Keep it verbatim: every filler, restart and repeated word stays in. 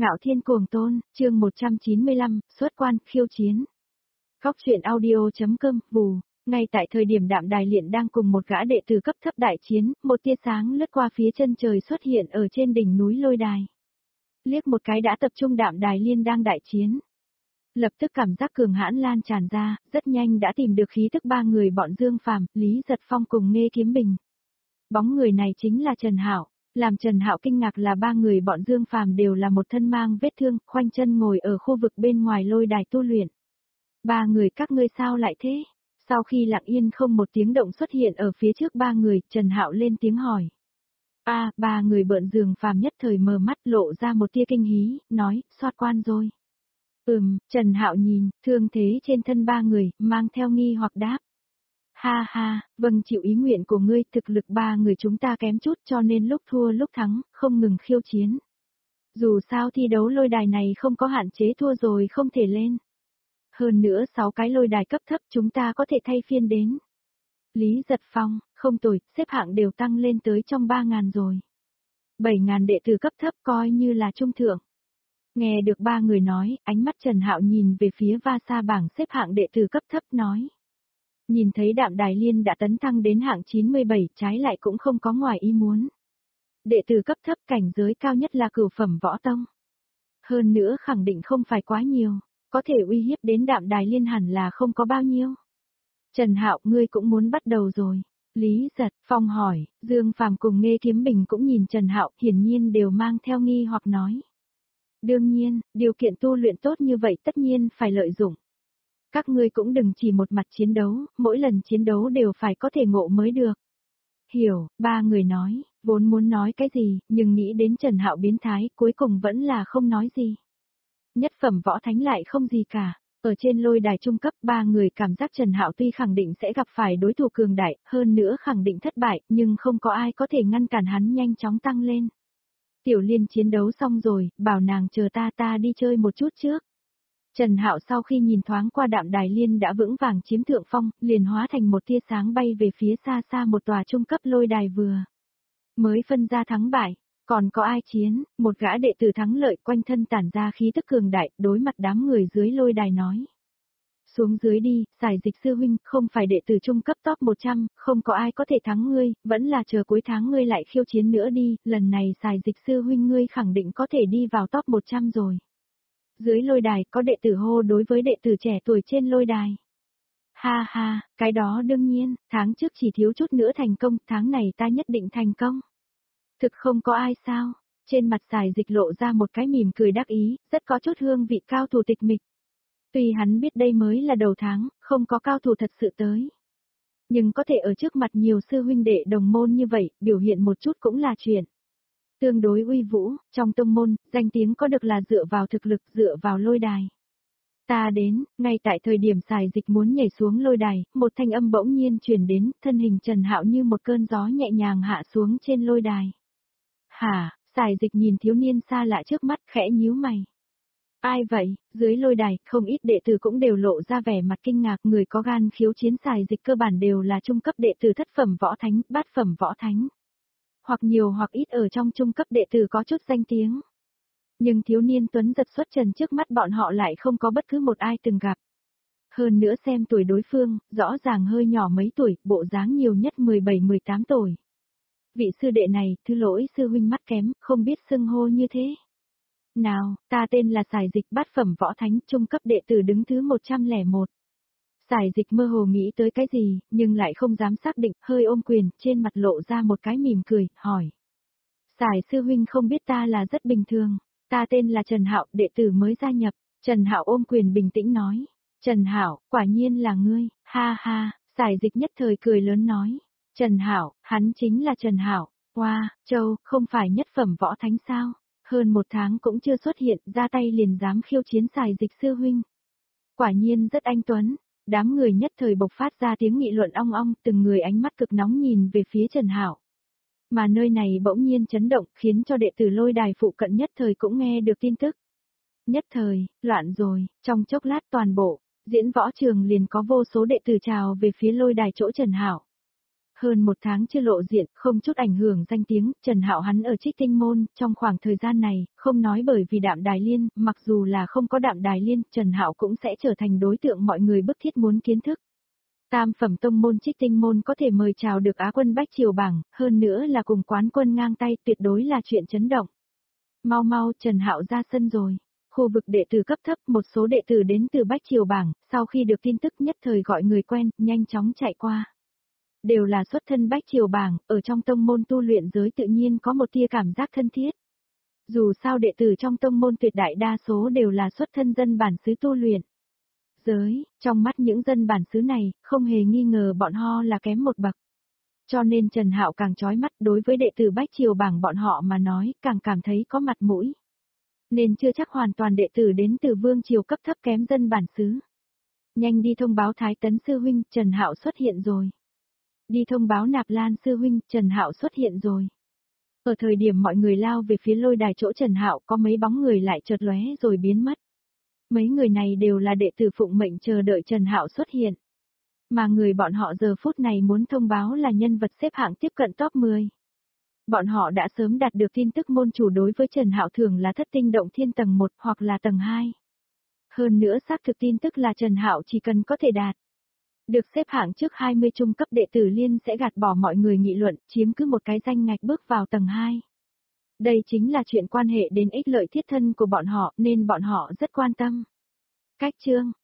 Ngạo Thiên Cuồng Tôn, chương một trăm chín mươi lăm, xuất quan, khiêu chiến. Góc truyện audio.com, vù, ngay tại thời điểm Đạm Đài Liện đang cùng một gã đệ tử cấp thấp đại chiến, một tia sáng lướt qua phía chân trời xuất hiện ở trên đỉnh núi Lôi Đài. Liếc một cái đã tập trung Đạm Đài Liên đang đại chiến. Lập tức cảm giác cường hãn lan tràn ra, rất nhanh đã tìm được khí tức ba người bọn Dương Phàm, Lý Giật Phong cùng Nghê Kiếm Bình. Bóng người này chính là Trần Hạo. Làm Trần Hạo kinh ngạc là ba người bọn Dương Phàm đều là một thân mang vết thương, khoanh chân ngồi ở khu vực bên ngoài lôi đài tu luyện. Ba người các ngươi sao lại thế? Sau khi lặng yên không một tiếng động xuất hiện ở phía trước ba người, Trần Hạo lên tiếng hỏi. A, à, ba người bợn Dương Phàm nhất thời mờ mắt lộ ra một tia kinh hí, nói, soát quan rồi. Ừm, Trần Hạo nhìn, thương thế trên thân ba người, mang theo nghi hoặc đáp. Ha ha, vâng chịu ý nguyện của ngươi, thực lực ba người chúng ta kém chút cho nên lúc thua lúc thắng, không ngừng khiêu chiến. Dù sao thi đấu lôi đài này không có hạn chế thua rồi không thể lên. Hơn nữa sáu cái lôi đài cấp thấp chúng ta có thể thay phiên đến. Lý Giật Phong, không tồi, xếp hạng đều tăng lên tới trong ba ngàn rồi. bảy ngàn đệ tử cấp thấp coi như là trung thượng. Nghe được ba người nói, ánh mắt Trần Hạo nhìn về phía va sa bảng xếp hạng đệ tử cấp thấp nói. Nhìn thấy Đạm Đài Liên đã tấn thăng đến hạng chín mươi bảy, trái lại cũng không có ngoài ý muốn. Đệ tử cấp thấp cảnh giới cao nhất là cửu phẩm võ tông. Hơn nữa khẳng định không phải quá nhiều, có thể uy hiếp đến Đạm Đài Liên hẳn là không có bao nhiêu. Trần Hạo, ngươi cũng muốn bắt đầu rồi. Lý Giật Phong hỏi, Dương Phàm cùng Nghê Kiếm Bình cũng nhìn Trần Hạo, hiển nhiên đều mang theo nghi hoặc nói. Đương nhiên, điều kiện tu luyện tốt như vậy tất nhiên phải lợi dụng. Các ngươi cũng đừng chỉ một mặt chiến đấu, mỗi lần chiến đấu đều phải có thể ngộ mới được. Hiểu, ba người nói, vốn muốn nói cái gì, nhưng nghĩ đến Trần Hạo biến thái, cuối cùng vẫn là không nói gì. Nhất phẩm võ thánh lại không gì cả. Ở trên lôi đài trung cấp, ba người cảm giác Trần Hạo tuy khẳng định sẽ gặp phải đối thủ cường đại, hơn nữa khẳng định thất bại, nhưng không có ai có thể ngăn cản hắn nhanh chóng tăng lên. Tiểu Liên chiến đấu xong rồi, bảo nàng chờ ta ta đi chơi một chút trước. Trần Hạo sau khi nhìn thoáng qua Đạm Đài Liên đã vững vàng chiếm thượng phong, liền hóa thành một tia sáng bay về phía xa xa một tòa trung cấp lôi đài vừa. Mới phân ra thắng bại, còn có ai chiến, một gã đệ tử thắng lợi quanh thân tản ra khí tức cường đại, đối mặt đám người dưới lôi đài nói. Xuống dưới đi, Sải Dịch sư huynh, không phải đệ tử trung cấp top một trăm, không có ai có thể thắng ngươi, vẫn là chờ cuối tháng ngươi lại khiêu chiến nữa đi, lần này Sải Dịch sư huynh ngươi khẳng định có thể đi vào top một trăm rồi. Dưới lôi đài có đệ tử hô đối với đệ tử trẻ tuổi trên lôi đài. Ha ha, cái đó đương nhiên, tháng trước chỉ thiếu chút nữa thành công, tháng này ta nhất định thành công. Thực không có ai sao, trên mặt Sải Dịch lộ ra một cái mỉm cười đắc ý, rất có chút hương vị cao thủ tịch mịch. Tuy hắn biết đây mới là đầu tháng, không có cao thủ thật sự tới. Nhưng có thể ở trước mặt nhiều sư huynh đệ đồng môn như vậy, biểu hiện một chút cũng là chuyện. Tương đối uy vũ, trong tông môn, danh tiếng có được là dựa vào thực lực, dựa vào lôi đài. Ta đến, ngay tại thời điểm Sải Dịch muốn nhảy xuống lôi đài, một thanh âm bỗng nhiên truyền đến, thân hình Trần Hạo như một cơn gió nhẹ nhàng hạ xuống trên lôi đài. Hả, Sải Dịch nhìn thiếu niên xa lạ trước mắt khẽ nhíu mày. Ai vậy, dưới lôi đài, không ít đệ tử cũng đều lộ ra vẻ mặt kinh ngạc, người có gan khiêu chiến Sải Dịch cơ bản đều là trung cấp đệ tử thất phẩm võ thánh, bát phẩm võ thánh. Hoặc nhiều hoặc ít ở trong trung cấp đệ tử có chút danh tiếng. Nhưng thiếu niên tuấn giật xuất trần trước mắt bọn họ lại không có bất cứ một ai từng gặp. Hơn nữa xem tuổi đối phương, rõ ràng hơi nhỏ mấy tuổi, bộ dáng nhiều nhất mười bảy mười tám tuổi. Vị sư đệ này, thứ lỗi sư huynh mắt kém, không biết xưng hô như thế. Nào, ta tên là Sải Dịch, bát phẩm võ thánh, trung cấp đệ tử đứng thứ một trăm lẻ một. Sải Dịch mơ hồ nghĩ tới cái gì, nhưng lại không dám xác định, hơi ôm quyền, trên mặt lộ ra một cái mỉm cười, hỏi. Sải sư huynh không biết ta là rất bình thường, ta tên là Trần Hạo, đệ tử mới gia nhập. Trần Hạo ôm quyền bình tĩnh nói. Trần Hạo, quả nhiên là ngươi, ha ha, Sải Dịch nhất thời cười lớn nói. Trần Hạo, hắn chính là Trần Hạo, wow, châu, không phải nhất phẩm võ thánh sao? Hơn một tháng cũng chưa xuất hiện, ra tay liền dám khiêu chiến Sải Dịch sư huynh. Quả nhiên rất anh tuấn. Đám người nhất thời bộc phát ra tiếng nghị luận ong ong, từng người ánh mắt cực nóng nhìn về phía Trần Hạo. Mà nơi này bỗng nhiên chấn động, khiến cho đệ tử lôi đài phụ cận nhất thời cũng nghe được tin tức. Nhất thời, loạn rồi, trong chốc lát toàn bộ, diễn võ trường liền có vô số đệ tử trào về phía lôi đài chỗ Trần Hạo. Hơn một tháng chưa lộ diện, không chút ảnh hưởng danh tiếng, Trần Hạo hắn ở Trích Tinh Môn, trong khoảng thời gian này, không nói bởi vì Đạm Đài Liên, mặc dù là không có Đạm Đài Liên, Trần Hạo cũng sẽ trở thành đối tượng mọi người bức thiết muốn kiến thức. Tam phẩm tông môn Trích Tinh Môn có thể mời chào được Á quân Bách Triều bảng, hơn nữa là cùng quán quân ngang tay, tuyệt đối là chuyện chấn động. Mau mau, Trần Hạo ra sân rồi. Khu vực đệ tử cấp thấp, một số đệ tử đến từ Bách Triều bảng, sau khi được tin tức nhất thời gọi người quen, nhanh chóng chạy qua. Đều là xuất thân Bách Triều bảng, ở trong tông môn tu luyện giới tự nhiên có một tia cảm giác thân thiết. Dù sao đệ tử trong tông môn tuyệt đại đa số đều là xuất thân dân bản xứ tu luyện. Giới, trong mắt những dân bản xứ này, không hề nghi ngờ bọn họ là kém một bậc. Cho nên Trần Hạo càng chói mắt đối với đệ tử Bách Triều bảng bọn họ mà nói, càng cảm thấy có mặt mũi. Nên chưa chắc hoàn toàn đệ tử đến từ vương triều cấp thấp kém dân bản xứ. Nhanh đi thông báo Thái Tấn sư huynh, Trần Hạo xuất hiện rồi. Đi thông báo Nạp Lan sư huynh, Trần Hạo xuất hiện rồi. Ở thời điểm mọi người lao về phía lôi đài chỗ Trần Hạo, có mấy bóng người lại chợt lóe rồi biến mất. Mấy người này đều là đệ tử phụng mệnh chờ đợi Trần Hạo xuất hiện. Mà người bọn họ giờ phút này muốn thông báo là nhân vật xếp hạng tiếp cận top mười. Bọn họ đã sớm đạt được tin tức môn chủ đối với Trần Hạo thường là thất tinh động thiên tầng một hoặc là tầng hai. Hơn nữa xác thực tin tức là Trần Hạo chỉ cần có thể đạt được xếp hạng trước hai mươi trung cấp đệ tử liên sẽ gạt bỏ mọi người nghị luận, chiếm cứ một cái danh ngạch bước vào tầng hai. Đây chính là chuyện quan hệ đến ích lợi thiết thân của bọn họ nên bọn họ rất quan tâm. Cách chương